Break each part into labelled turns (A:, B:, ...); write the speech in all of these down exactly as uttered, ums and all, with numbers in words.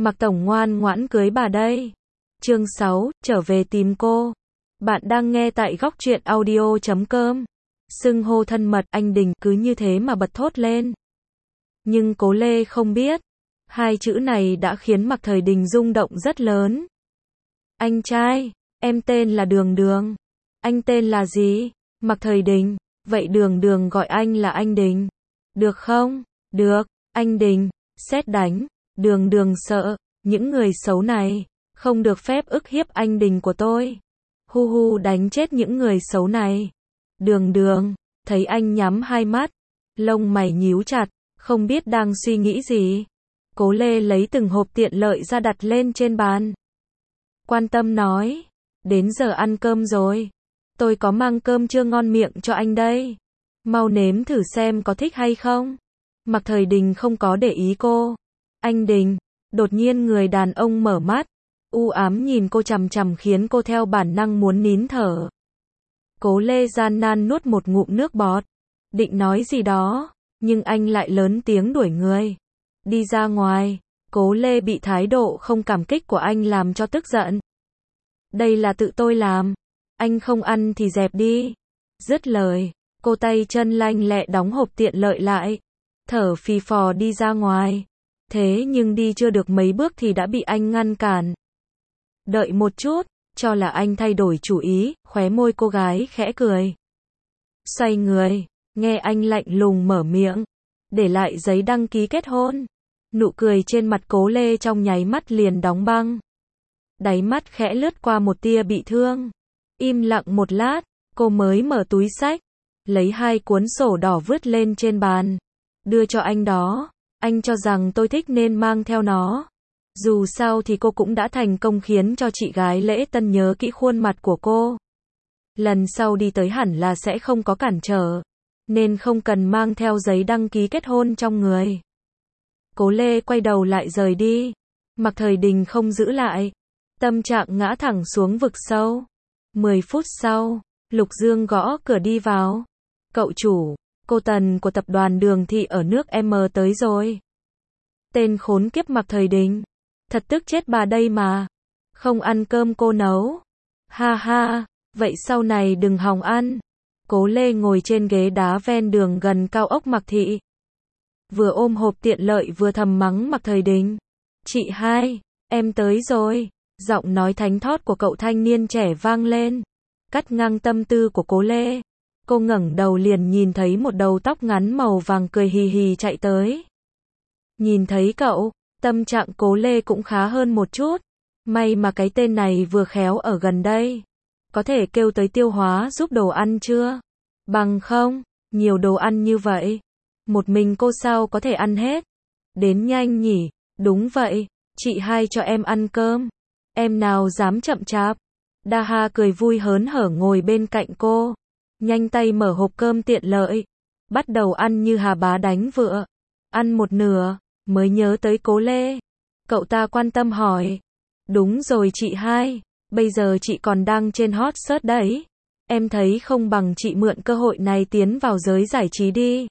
A: Mạc Tổng ngoan ngoãn cưới bà đây. Chương sáu, trở về tìm cô. Bạn đang nghe tại góc truyện audio chấm com. Xưng hô thân mật, anh Đình, cứ như thế mà bật thốt lên. Nhưng Cố Lê không biết, hai chữ này đã khiến Mạc Thời Đình rung động rất lớn. Anh trai, em tên là Đường Đường. Anh tên là gì? Mạc Thời Đình. Vậy Đường Đường gọi anh là anh Đình. Được không? Được, anh Đình. Sét đánh. Đường Đường sợ, những người xấu này không được phép ức hiếp anh Đình của tôi. Hu hu, đánh chết những người xấu này. Đường Đường, thấy anh nhắm hai mắt, lông mày nhíu chặt, không biết đang suy nghĩ gì. Cố Lê lấy từng hộp tiện lợi ra đặt lên trên bàn. Quan tâm nói, đến giờ ăn cơm rồi. Tôi có mang cơm chưa ngon miệng cho anh đây. Mau nếm thử xem có thích hay không. Mạc Thời Đình không có để ý cô. Anh Đình, đột nhiên người đàn ông mở mắt, u ám nhìn cô chằm chằm khiến cô theo bản năng muốn nín thở. Cố Lê gian nan nuốt một ngụm nước bọt, định nói gì đó, nhưng anh lại lớn tiếng đuổi người. Đi ra ngoài. Cố Lê bị thái độ không cảm kích của anh làm cho tức giận. Đây là tự tôi làm. Anh không ăn thì dẹp đi. Dứt lời, cô tay chân lanh lẹ đóng hộp tiện lợi lại, thở phì phò đi ra ngoài. Thế nhưng đi chưa được mấy bước thì đã bị anh ngăn cản. Đợi một chút, cho là anh thay đổi chủ ý, khóe môi cô gái khẽ cười. Xoay người, nghe anh lạnh lùng mở miệng, để lại giấy đăng ký kết hôn. Nụ cười trên mặt Cố Lê trong nháy mắt liền đóng băng. Đáy mắt khẽ lướt qua một tia bị thương. Im lặng một lát, cô mới mở túi xách, lấy hai cuốn sổ đỏ vứt lên trên bàn, đưa cho anh đó. Anh cho rằng tôi thích nên mang theo nó. Dù sao thì cô cũng đã thành công khiến cho chị gái lễ tân nhớ kỹ khuôn mặt của cô. Lần sau đi tới hẳn là sẽ không có cản trở, nên không cần mang theo giấy đăng ký kết hôn trong người. Cố Lê quay đầu lại rời đi. Mạc Thời Đình không giữ lại, tâm trạng ngã thẳng xuống vực sâu. Mười phút sau, Lục Dương gõ cửa đi vào. Cậu chủ, cô Tần của tập đoàn Đường Thị ở nước M tới rồi. Tên khốn kiếp Mạc Thời Đình, thật tức chết bà đây mà. Không ăn cơm cô nấu. Ha ha, vậy sau này đừng hòng ăn. Cố Lê ngồi trên ghế đá ven đường gần cao ốc Mạc Thị, vừa ôm hộp tiện lợi vừa thầm mắng Mạc Thời Đình. Chị hai, em tới rồi. Giọng nói thánh thót của cậu thanh niên trẻ vang lên, cắt ngang tâm tư của Cố Lê. Cô ngẩng đầu liền nhìn thấy một đầu tóc ngắn màu vàng cười hì hì chạy tới. Nhìn thấy cậu, tâm trạng Cố Lê cũng khá hơn một chút. May mà cái tên này vừa khéo ở gần đây. Có thể kêu tới tiêu hóa giúp đồ ăn chưa? Bằng không, nhiều đồ ăn như vậy, một mình cô sao có thể ăn hết? Đến nhanh nhỉ? Đúng vậy, chị hai cho em ăn cơm. Em nào dám chậm chạp. Daha cười vui hớn hở ngồi bên cạnh cô, nhanh tay mở hộp cơm tiện lợi, bắt đầu ăn như hà bá đánh vựa. Ăn một nửa, mới nhớ tới Cố Lê. Cậu ta quan tâm hỏi. Đúng rồi chị hai, bây giờ chị còn đang trên hot search đấy. Em thấy không bằng chị mượn cơ hội này tiến vào giới giải trí đi.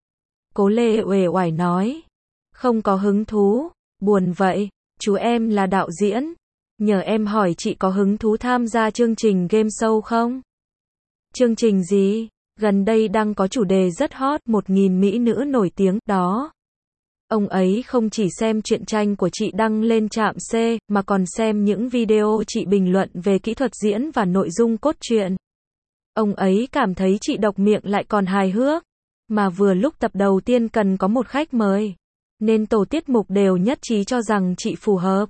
A: Cố Lê uể oải nói. Không có hứng thú. Buồn vậy, chú em là đạo diễn. Nhờ em hỏi chị có hứng thú tham gia chương trình game show không? Chương trình gì? Gần đây đang có chủ đề rất hot, một nghìn mỹ nữ nổi tiếng, đó. Ông ấy không chỉ xem truyện tranh của chị đăng lên trạm C, mà còn xem những video chị bình luận về kỹ thuật diễn và nội dung cốt truyện. Ông ấy cảm thấy chị độc miệng lại còn hài hước. Mà vừa lúc tập đầu tiên cần có một khách mời, nên tổ tiết mục đều nhất trí cho rằng chị phù hợp.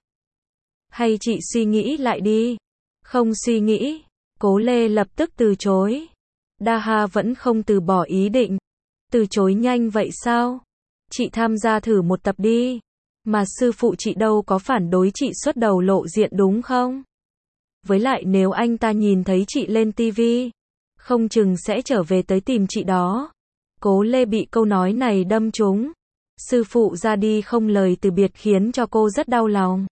A: Hay chị suy nghĩ lại đi? Không suy nghĩ. Cố Lê lập tức từ chối. Daha vẫn không từ bỏ ý định. Từ chối nhanh vậy sao? Chị tham gia thử một tập đi. Mà sư phụ chị đâu có phản đối chị xuất đầu lộ diện đúng không? Với lại nếu anh ta nhìn thấy chị lên ti vi, không chừng sẽ trở về tới tìm chị đó. Cố Lê bị câu nói này đâm trúng. Sư phụ ra đi không lời từ biệt khiến cho cô rất đau lòng.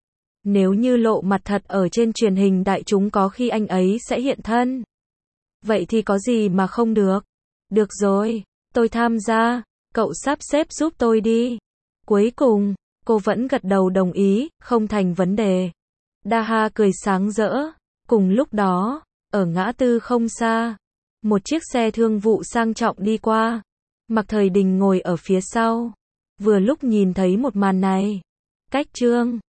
A: Nếu như lộ mặt thật ở trên truyền hình đại chúng có khi anh ấy sẽ hiện thân. Vậy thì có gì mà không được. Được rồi, tôi tham gia, cậu sắp xếp giúp tôi đi. Cuối cùng, Cô vẫn gật đầu đồng ý, không thành vấn đề. Daha cười sáng rỡ. Cùng lúc đó, ở ngã tư không xa, một chiếc xe thương vụ sang trọng đi qua. Mạc Thời Đình ngồi ở phía sau. Vừa lúc nhìn thấy một màn này. Cách Trương